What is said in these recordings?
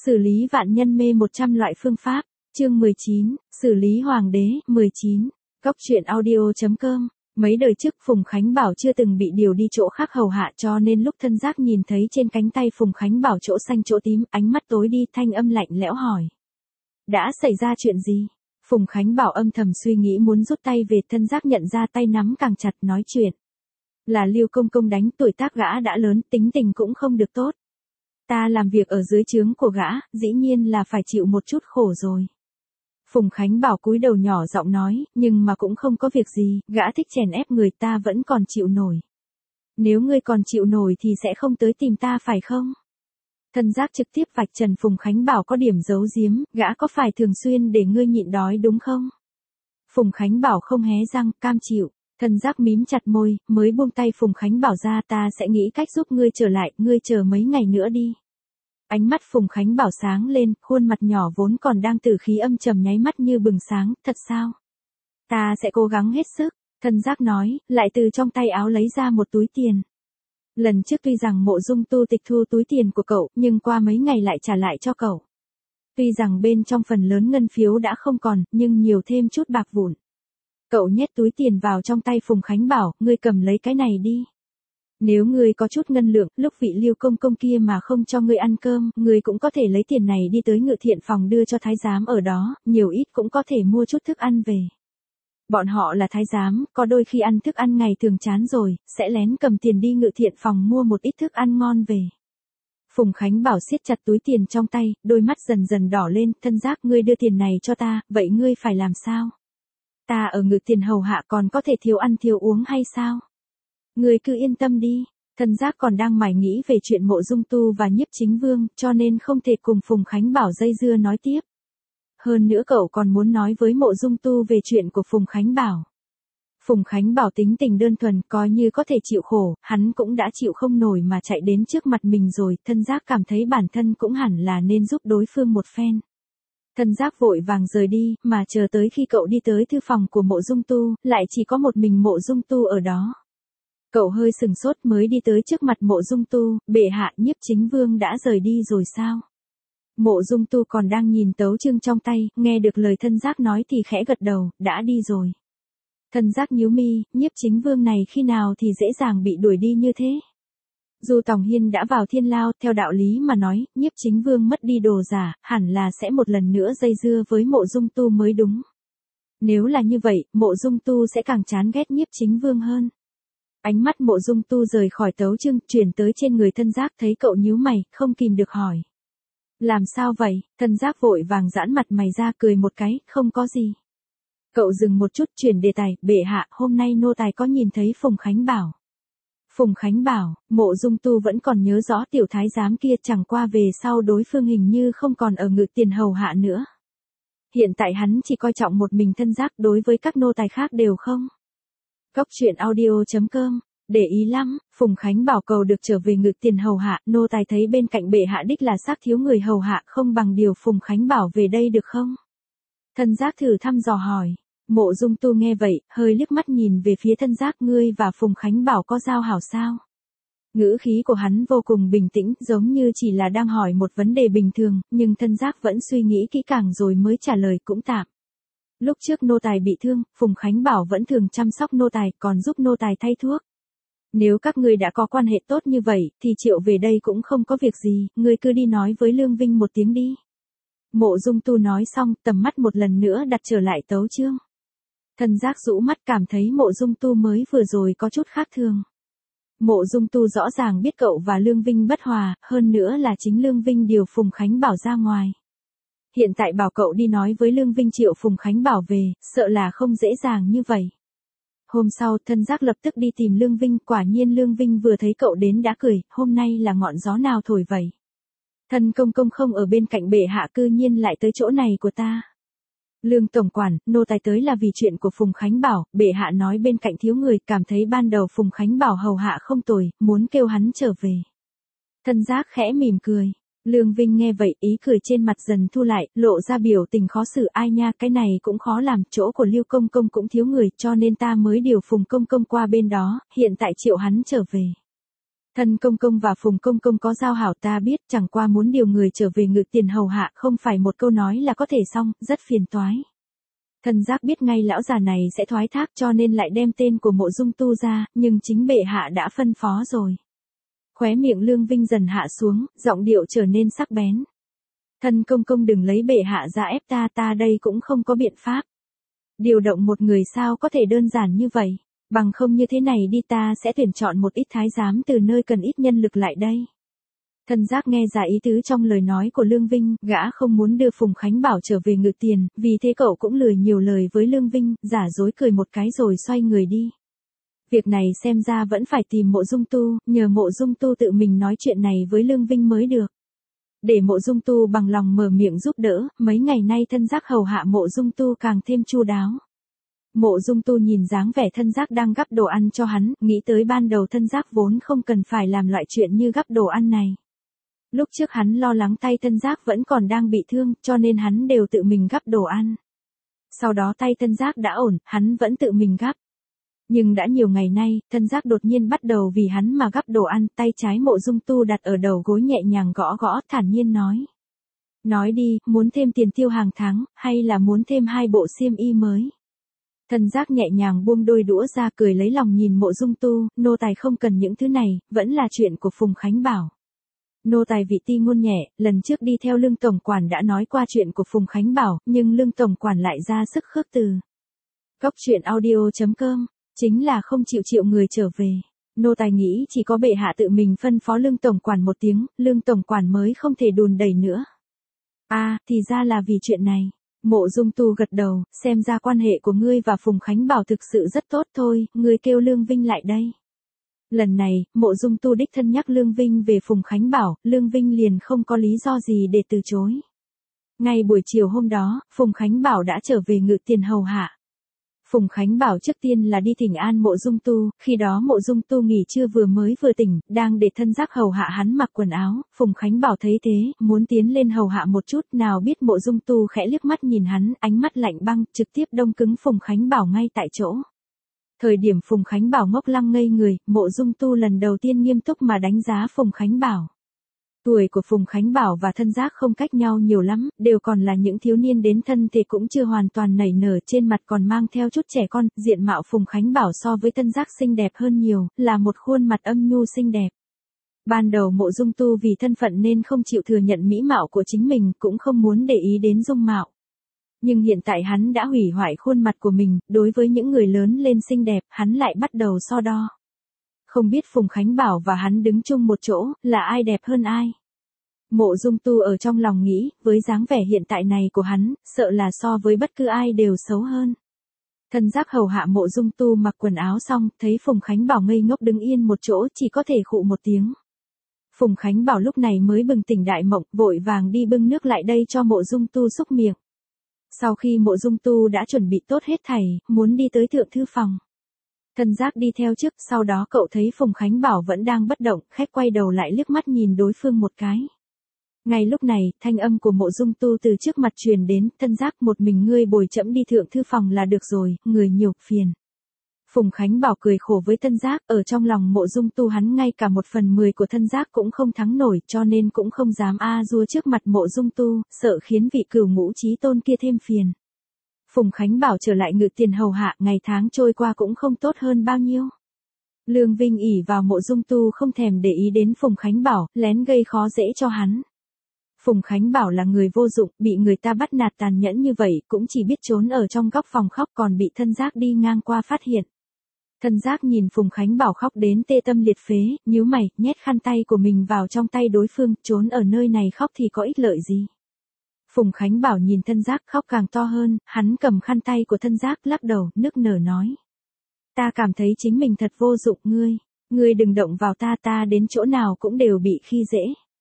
Xử lý vạn nhân mê 100 loại phương pháp, chương 19, xử lý hoàng đế, 19, Cóc truyện audio.com. Mấy đời trước Phùng Khánh Bảo chưa từng bị điều đi chỗ khác hầu hạ cho nên lúc thân giác nhìn thấy trên cánh tay Phùng Khánh Bảo chỗ xanh chỗ tím, ánh mắt tối đi, thanh âm lạnh lẽo hỏi. Đã xảy ra chuyện gì? Phùng Khánh Bảo âm thầm suy nghĩ muốn rút tay về, thân giác nhận ra tay nắm càng chặt, nói chuyện. Là Lưu Công Công đánh, tuổi tác gã đã lớn, tính tình cũng không được tốt. Ta làm việc ở dưới trướng của gã, dĩ nhiên là phải chịu một chút khổ rồi. Phùng Khánh Bảo cúi đầu nhỏ giọng nói, nhưng mà cũng không có việc gì, gã thích chèn ép người ta vẫn còn chịu nổi. Nếu ngươi còn chịu nổi thì sẽ không tới tìm ta phải không? Thân giác trực tiếp vạch trần Phùng Khánh Bảo có điểm giấu giếm, gã có phải thường xuyên để ngươi nhịn đói đúng không? Phùng Khánh Bảo không hé răng, cam chịu. Thân giác mím chặt môi, mới buông tay Phùng Khánh Bảo ra, ta sẽ nghĩ cách giúp ngươi trở lại, ngươi chờ mấy ngày nữa đi. Ánh mắt Phùng Khánh Bảo sáng lên, khuôn mặt nhỏ vốn còn đang tử khí âm trầm nháy mắt như bừng sáng, thật sao? Ta sẽ cố gắng hết sức, thân giác nói, lại từ trong tay áo lấy ra một túi tiền. Lần trước tuy rằng Mộ Dung Tu tịch thu túi tiền của cậu, nhưng qua mấy ngày lại trả lại cho cậu. Tuy rằng bên trong phần lớn ngân phiếu đã không còn, nhưng nhiều thêm chút bạc vụn. Cậu nhét túi tiền vào trong tay Phùng Khánh Bảo, ngươi cầm lấy cái này đi. Nếu ngươi có chút ngân lượng, lúc vị Lưu Công Công kia mà không cho ngươi ăn cơm, ngươi cũng có thể lấy tiền này đi tới Ngự Thiện phòng đưa cho thái giám ở đó, nhiều ít cũng có thể mua chút thức ăn về. Bọn họ là thái giám, có đôi khi ăn thức ăn ngày thường chán rồi, sẽ lén cầm tiền đi Ngự Thiện phòng mua một ít thức ăn ngon về. Phùng Khánh Bảo siết chặt túi tiền trong tay, đôi mắt dần dần đỏ lên, thân giác ngươi đưa tiền này cho ta, vậy ngươi phải làm sao? Ta ở Ngự Tiền hầu hạ còn có thể thiếu ăn thiếu uống hay sao? Ngươi cứ yên tâm đi, thân giác còn đang mải nghĩ về chuyện Mộ Dung Tu và Nhiếp Chính Vương, cho nên không thể cùng Phùng Khánh Bảo dây dưa nói tiếp. Hơn nữa cậu còn muốn nói với Mộ Dung Tu về chuyện của Phùng Khánh Bảo. Phùng Khánh Bảo tính tình đơn thuần, coi như có thể chịu khổ, hắn cũng đã chịu không nổi mà chạy đến trước mặt mình rồi, thân giác cảm thấy bản thân cũng hẳn là nên giúp đối phương một phen. Thân giác vội vàng rời đi, mà chờ tới khi cậu đi tới thư phòng của Mộ Dung Tu, lại chỉ có một mình Mộ Dung Tu ở đó. Cậu hơi sừng sốt mới đi tới trước mặt Mộ Dung Tu, bệ hạ, Nhiếp Chính Vương đã rời đi rồi sao? Mộ Dung Tu còn đang nhìn tấu chương trong tay, nghe được lời thân giác nói thì khẽ gật đầu, đã đi rồi. Thân giác nhíu mi, Nhiếp Chính Vương này khi nào thì dễ dàng bị đuổi đi như thế? Du Tòng Hiên đã vào thiên lao, theo đạo lý mà nói, Nhiếp Chính Vương mất đi đồ giả, hẳn là sẽ một lần nữa dây dưa với Mộ Dung Tu mới đúng. Nếu là như vậy, Mộ Dung Tu sẽ càng chán ghét Nhiếp Chính Vương hơn. Ánh mắt Mộ Dung Tu rời khỏi tấu chương, chuyển tới trên người thân giác, thấy cậu nhíu mày, không kìm được hỏi. Làm sao vậy? Thân giác vội vàng giãn mặt mày ra, cười một cái, không có gì. Cậu dừng một chút, chuyển đề tài, bệ hạ, hôm nay nô tài có nhìn thấy Phùng Khánh Bảo. Phùng Khánh Bảo, Mộ Dung Tu vẫn còn nhớ rõ tiểu thái giám kia, chẳng qua về sau đối phương hình như không còn ở Ngự Tiền hầu hạ nữa. Hiện tại hắn chỉ coi trọng một mình thân giác, đối với các nô tài khác đều không. Cóc truyện audio.com, để ý lắm, Phùng Khánh Bảo cầu được trở về Ngự Tiền hầu hạ, nô tài thấy bên cạnh bệ hạ đích là xác thiếu người hầu hạ, không bằng điều Phùng Khánh Bảo về đây được không? Thân giác thử thăm dò hỏi. Mộ Dung Tu nghe vậy, hơi liếc mắt nhìn về phía thân giác, ngươi và Phùng Khánh Bảo có giao hảo sao? Ngữ khí của hắn vô cùng bình tĩnh, giống như chỉ là đang hỏi một vấn đề bình thường, nhưng thân giác vẫn suy nghĩ kỹ càng rồi mới trả lời, cũng tạm. Lúc trước nô tài bị thương, Phùng Khánh Bảo vẫn thường chăm sóc nô tài, còn giúp nô tài thay thuốc. Nếu các ngươi đã có quan hệ tốt như vậy, thì triệu về đây cũng không có việc gì, ngươi cứ đi nói với Lương Vinh một tiếng đi. Mộ Dung Tu nói xong, tầm mắt một lần nữa đặt trở lại tấu chương. Thân giác rũ mắt cảm thấy Mộ Dung Tu mới vừa rồi có chút khác thường. Mộ Dung Tu rõ ràng biết cậu và Lương Vinh bất hòa, hơn nữa là chính Lương Vinh điều Phùng Khánh Bảo ra ngoài. Hiện tại bảo cậu đi nói với Lương Vinh triệu Phùng Khánh Bảo về, sợ là không dễ dàng như vậy. Hôm sau, thân giác lập tức đi tìm Lương Vinh, quả nhiên Lương Vinh vừa thấy cậu đến đã cười, hôm nay là ngọn gió nào thổi vậy? Thân công công không ở bên cạnh bệ hạ, cư nhiên lại tới chỗ này của ta. Lương tổng quản, nô tài tới là vì chuyện của Phùng Khánh Bảo, bệ hạ nói bên cạnh thiếu người, cảm thấy ban đầu Phùng Khánh Bảo hầu hạ không tồi, muốn kêu hắn trở về. Thân giác khẽ mỉm cười. Lương Vinh nghe vậy, ý cười trên mặt dần thu lại, lộ ra biểu tình khó xử, ai nha, cái này cũng khó làm, chỗ của Lưu Công Công cũng thiếu người, cho nên ta mới điều Phùng Công Công qua bên đó, hiện tại triệu hắn trở về. Thân công công và Phùng công công có giao hảo ta biết, chẳng qua muốn điều người trở về ngự tiền hầu hạ không phải một câu nói là có thể xong, rất phiền toái. Thân giác biết ngay lão già này sẽ thoái thác cho nên lại đem tên của Mộ Dung Tu ra, nhưng chính bệ hạ đã phân phó rồi. Khóe miệng Lương Vinh dần hạ xuống, giọng điệu trở nên sắc bén. Thân công công đừng lấy bệ hạ ra ép ta đây cũng không có biện pháp. Điều động một người sao có thể đơn giản như vậy, bằng không như thế này đi ta sẽ tuyển chọn một ít thái giám từ nơi cần ít nhân lực lại đây. Thân giác nghe ra ý tứ trong lời nói của Lương Vinh, gã không muốn đưa Phùng Khánh Bảo trở về ngự tiền, vì thế cậu cũng lười nhiều lời với Lương Vinh, giả dối cười một cái rồi xoay người đi. Việc này xem ra vẫn phải tìm Mộ Dung Tu, nhờ Mộ Dung Tu tự mình nói chuyện này với Lương Vinh mới được. Để Mộ Dung Tu bằng lòng mở miệng giúp đỡ, mấy ngày nay thân giác hầu hạ Mộ Dung Tu càng thêm chu đáo. Mộ Dung Tu nhìn dáng vẻ thân giác đang gắp đồ ăn cho hắn, nghĩ tới ban đầu thân giác vốn không cần phải làm loại chuyện như gắp đồ ăn này. Lúc trước hắn lo lắng tay thân giác vẫn còn đang bị thương, cho nên hắn đều tự mình gắp đồ ăn. Sau đó tay thân giác đã ổn, hắn vẫn tự mình gắp. Nhưng đã nhiều ngày nay, thân giác đột nhiên bắt đầu vì hắn mà gắp đồ ăn, tay trái Mộ Dung Tu đặt ở đầu gối nhẹ nhàng gõ gõ, thản nhiên nói. Nói đi, muốn thêm tiền tiêu hàng tháng, hay là muốn thêm 2 bộ xiêm y mới? Thân giác nhẹ nhàng buông đôi đũa ra cười lấy lòng nhìn Mộ Dung Tu, nô tài không cần những thứ này, vẫn là chuyện của Phùng Khánh Bảo. Nô tài vị ti ngôn nhẹ, lần trước đi theo Lương Tổng Quản đã nói qua chuyện của Phùng Khánh Bảo, nhưng Lương Tổng Quản lại ra sức khước từ. Cóc truyện audio.com, chính là không chịu người trở về. Nô tài nghĩ chỉ có bệ hạ tự mình phân phó Lương Tổng Quản một tiếng, Lương Tổng Quản mới không thể đùn đẩy nữa. Thì ra là vì chuyện này. Mộ Dung Tu gật đầu, xem ra quan hệ của ngươi và Phùng Khánh Bảo thực sự rất tốt thôi, ngươi kêu Lương Vinh lại đây. Lần này, Mộ Dung Tu đích thân nhắc Lương Vinh về Phùng Khánh Bảo, Lương Vinh liền không có lý do gì để từ chối. Ngay buổi chiều hôm đó, Phùng Khánh Bảo đã trở về ngự tiền hầu hạ. Phùng Khánh Bảo trước tiên là đi thỉnh an Mộ Dung Tu, khi đó Mộ Dung Tu nghỉ trưa vừa tỉnh, đang để thân giác hầu hạ hắn mặc quần áo, Phùng Khánh Bảo thấy thế, muốn tiến lên hầu hạ một chút, nào biết Mộ Dung Tu khẽ liếc mắt nhìn hắn, ánh mắt lạnh băng, trực tiếp đông cứng Phùng Khánh Bảo ngay tại chỗ. Thời điểm Phùng Khánh Bảo ngốc lăng ngây người, Mộ Dung Tu lần đầu tiên nghiêm túc mà đánh giá Phùng Khánh Bảo. Tuổi của Phùng Khánh Bảo và thân giác không cách nhau nhiều lắm, đều còn là những thiếu niên đến thân thể cũng chưa hoàn toàn nảy nở, trên mặt còn mang theo chút trẻ con, diện mạo Phùng Khánh Bảo so với thân giác xinh đẹp hơn nhiều, là một khuôn mặt âm nhu xinh đẹp. Ban đầu Mộ Dung Tu vì thân phận nên không chịu thừa nhận mỹ mạo của chính mình, cũng không muốn để ý đến dung mạo. Nhưng hiện tại hắn đã hủy hoại khuôn mặt của mình, đối với những người lớn lên xinh đẹp, hắn lại bắt đầu so đo. Không biết Phùng Khánh Bảo và hắn đứng chung một chỗ, là ai đẹp hơn ai? Mộ Dung Tu ở trong lòng nghĩ, với dáng vẻ hiện tại này của hắn, sợ là so với bất cứ ai đều xấu hơn. Thân giác hầu hạ Mộ Dung Tu mặc quần áo xong, thấy Phùng Khánh Bảo ngây ngốc đứng yên một chỗ, chỉ có thể khụ một tiếng. Phùng Khánh Bảo lúc này mới bừng tỉnh đại mộng, vội vàng đi bưng nước lại đây cho Mộ Dung Tu xúc miệng. Sau khi Mộ Dung Tu đã chuẩn bị tốt hết thảy, muốn đi tới thượng thư phòng. Thân giác đi theo trước, sau đó cậu thấy Phùng Khánh Bảo vẫn đang bất động, khẽ quay đầu lại liếc mắt nhìn đối phương một cái. Ngay lúc này, thanh âm của Mộ Dung Tu từ trước mặt truyền đến, thân giác một mình ngươi bồi trẫm đi thượng thư phòng là được rồi, người nhiều, phiền. Phùng Khánh Bảo cười khổ với thân giác, ở trong lòng Mộ Dung Tu hắn ngay cả 1/10 của thân giác cũng không thắng nổi, cho nên cũng không dám dua trước mặt Mộ Dung Tu, sợ khiến vị cửu ngũ chí tôn kia thêm phiền. Phùng Khánh Bảo trở lại ngự tiền hầu hạ, ngày tháng trôi qua cũng không tốt hơn bao nhiêu. Lương Vinh ỷ vào Mộ Dung Tu không thèm để ý đến Phùng Khánh Bảo, lén gây khó dễ cho hắn. Phùng Khánh Bảo là người vô dụng, bị người ta bắt nạt tàn nhẫn như vậy, cũng chỉ biết trốn ở trong góc phòng khóc, còn bị thân giác đi ngang qua phát hiện. Thân giác nhìn Phùng Khánh Bảo khóc đến tê tâm liệt phế, nhíu mày, nhét khăn tay của mình vào trong tay đối phương, trốn ở nơi này khóc thì có ích lợi gì. Phùng Khánh Bảo nhìn thân giác khóc càng to hơn, hắn cầm khăn tay của thân giác lắc đầu, nức nở nói. Ta cảm thấy chính mình thật vô dụng, ngươi đừng động vào ta đến chỗ nào cũng đều bị khi dễ.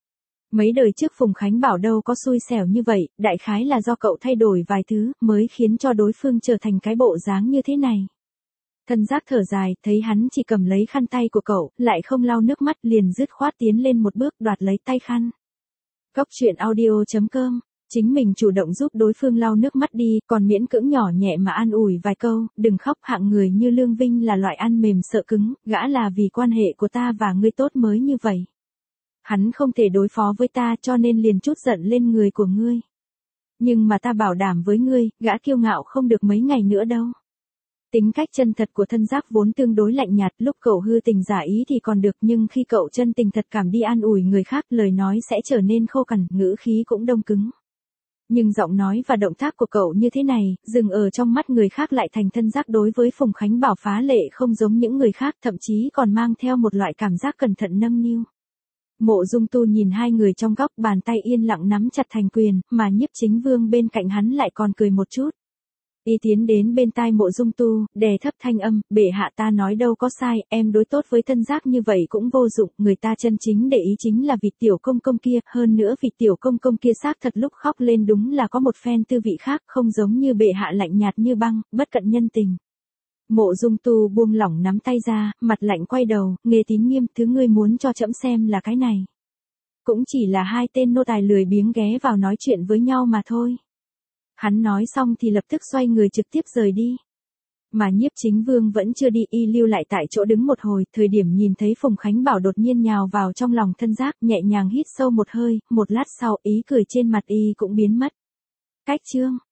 Mấy đời trước Phùng Khánh Bảo đâu có xui xẻo như vậy, đại khái là do cậu thay đổi vài thứ, mới khiến cho đối phương trở thành cái bộ dáng như thế này. Thân giác thở dài, thấy hắn chỉ cầm lấy khăn tay của cậu, lại không lau nước mắt, liền dứt khoát tiến lên một bước đoạt lấy tay khăn. Cóc truyện audio.com Chính mình chủ động giúp đối phương lau nước mắt đi, còn miễn cưỡng nhỏ nhẹ mà an ủi vài câu, đừng khóc, hạng người như Lương Vinh là loại ăn mềm sợ cứng, gã là vì quan hệ của ta và ngươi tốt mới như vậy. Hắn không thể đối phó với ta cho nên liền trút giận lên người của ngươi. Nhưng mà ta bảo đảm với ngươi, gã kiêu ngạo không được mấy ngày nữa đâu. Tính cách chân thật của Thân Giác vốn tương đối lạnh nhạt, lúc cậu hư tình giả ý thì còn được, nhưng khi cậu chân tình thật cảm đi an ủi người khác, lời nói sẽ trở nên khô cằn, ngữ khí cũng đông cứng. Nhưng giọng nói và động tác của cậu như thế này, dừng ở trong mắt người khác lại thành Thân Giác đối với Phùng Khánh Bảo phá lệ không giống những người khác, thậm chí còn mang theo một loại cảm giác cẩn thận nâng niu. Mộ Dung Tu nhìn hai người trong góc, bàn tay yên lặng nắm chặt thành quyền, mà Nhiếp Chính Vương bên cạnh hắn lại còn cười một chút. Y tiến đến bên tai Mộ Dung Tu, đè thấp thanh âm, bệ hạ ta nói đâu có sai, em đối tốt với Thân Giác như vậy cũng vô dụng, người ta chân chính để ý chính là vị tiểu công công kia, hơn nữa vị tiểu công công kia xác thật lúc khóc lên đúng là có một phen tư vị khác, không giống như bệ hạ lạnh nhạt như băng, bất cận nhân tình. Mộ Dung Tu buông lỏng nắm tay ra, mặt lạnh quay đầu, Nghê Tín Nghiêm, thứ ngươi muốn cho trẫm xem là cái này. Cũng chỉ là hai tên nô tài lười biếng ghé vào nói chuyện với nhau mà thôi. Hắn nói xong thì lập tức xoay người trực tiếp rời đi. Mà Nhiếp Chính Vương vẫn chưa đi, y lưu lại tại chỗ đứng một hồi, thời điểm nhìn thấy Phùng Khánh Bảo đột nhiên nhào vào trong lòng Thân Giác, nhẹ nhàng hít sâu một hơi, một lát sau ý cười trên mặt y cũng biến mất. Cách chương